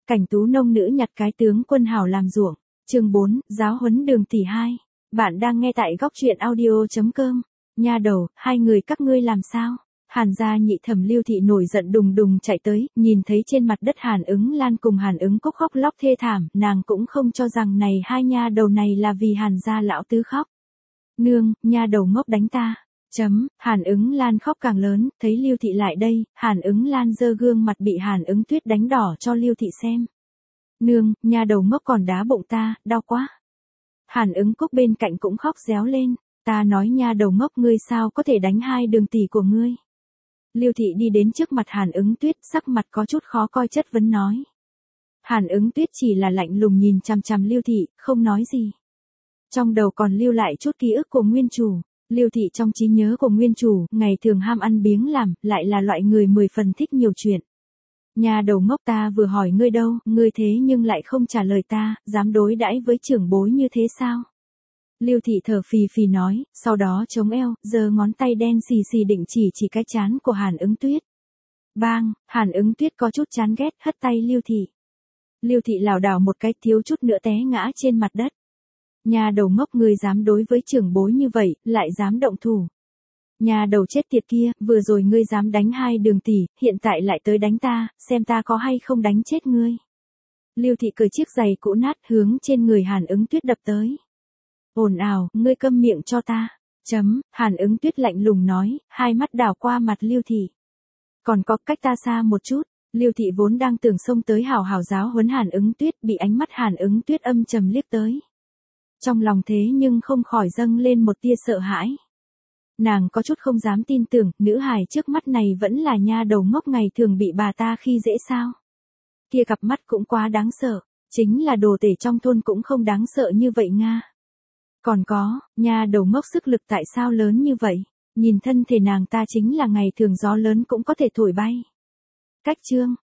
Cảnh tú nông nữ nhặt cái tướng quân hảo làm ruộng. Chương 4, giáo huấn Đường tỷ 2. Bạn đang nghe tại góc truyện audio.com. Nha đầu, hai người các ngươi làm sao? Hàn gia nhị thẩm Lưu thị nổi giận đùng đùng chạy tới, nhìn thấy trên mặt đất Hàn Ứng Lan cùng Hàn Ứng Cúc khóc lóc thê thảm, nàng cũng không cho rằng này hai nha đầu này là vì Hàn gia lão tứ khóc. Nương, nha đầu ngốc đánh ta. Hàn Ứng Lan khóc càng lớn, thấy Lưu thị lại đây, Hàn Ứng Lan giơ gương mặt bị Hàn Ứng Tuyết đánh đỏ cho Lưu thị xem. Nương, nha đầu ngốc còn đá bụng ta, đau quá. Hàn Ứng Cúc bên cạnh cũng khóc réo lên, ta nói nha đầu ngốc ngươi sao có thể đánh hai Đường tỷ của ngươi. Lưu thị đi đến trước mặt Hàn Ứng Tuyết, sắc mặt có chút khó coi chất vấn nói. Hàn Ứng Tuyết chỉ là lạnh lùng nhìn chằm chằm Lưu thị, không nói gì. Trong đầu còn lưu lại chút ký ức của nguyên chủ. Lưu thị trong trí nhớ của nguyên chủ, ngày thường ham ăn biếng làm, lại là loại người 10 phần thích nhiều chuyện. Nhà đầu ngốc ta vừa hỏi ngươi đâu, ngươi thế nhưng lại không trả lời ta, dám đối đãi với trưởng bối như thế sao? Lưu thị thở phì phì nói, sau đó chống eo, giơ ngón tay đen xì xì định chỉ cái trán của Hàn Ứng Tuyết. Bang, Hàn Ứng Tuyết có chút chán ghét, hất tay Lưu thị. Lưu thị lảo đảo một cái thiếu chút nữa té ngã trên mặt đất. Nhà đầu ngốc ngươi dám đối với trưởng bối như vậy, lại dám động thủ. Nhà đầu chết tiệt kia, vừa rồi ngươi dám đánh hai Đường tỷ, hiện tại lại tới đánh ta, xem ta có hay không đánh chết ngươi. Lưu thị cởi chiếc giày cũ nát hướng trên người Hàn Ứng Tuyết đập tới. Ồn ào, ngươi câm miệng cho ta. Hàn Ứng Tuyết lạnh lùng nói, hai mắt đảo qua mặt Lưu thị. Còn có cách ta xa một chút. Lưu thị vốn đang tưởng xông tới hào hào giáo huấn Hàn Ứng Tuyết, bị ánh mắt Hàn Ứng Tuyết âm trầm liếc tới. Trong lòng thế nhưng không khỏi dâng lên một tia sợ hãi. Nàng có chút không dám tin tưởng, nữ hài trước mắt này vẫn là nha đầu ngốc ngày thường bị bà ta khi dễ sao. Kia cặp mắt cũng quá đáng sợ, chính là đồ tể trong thôn cũng không đáng sợ như vậy nga. Còn có, nha đầu ngốc sức lực tại sao lớn như vậy, nhìn thân thể nàng ta chính là ngày thường gió lớn cũng có thể thổi bay. Cách chương,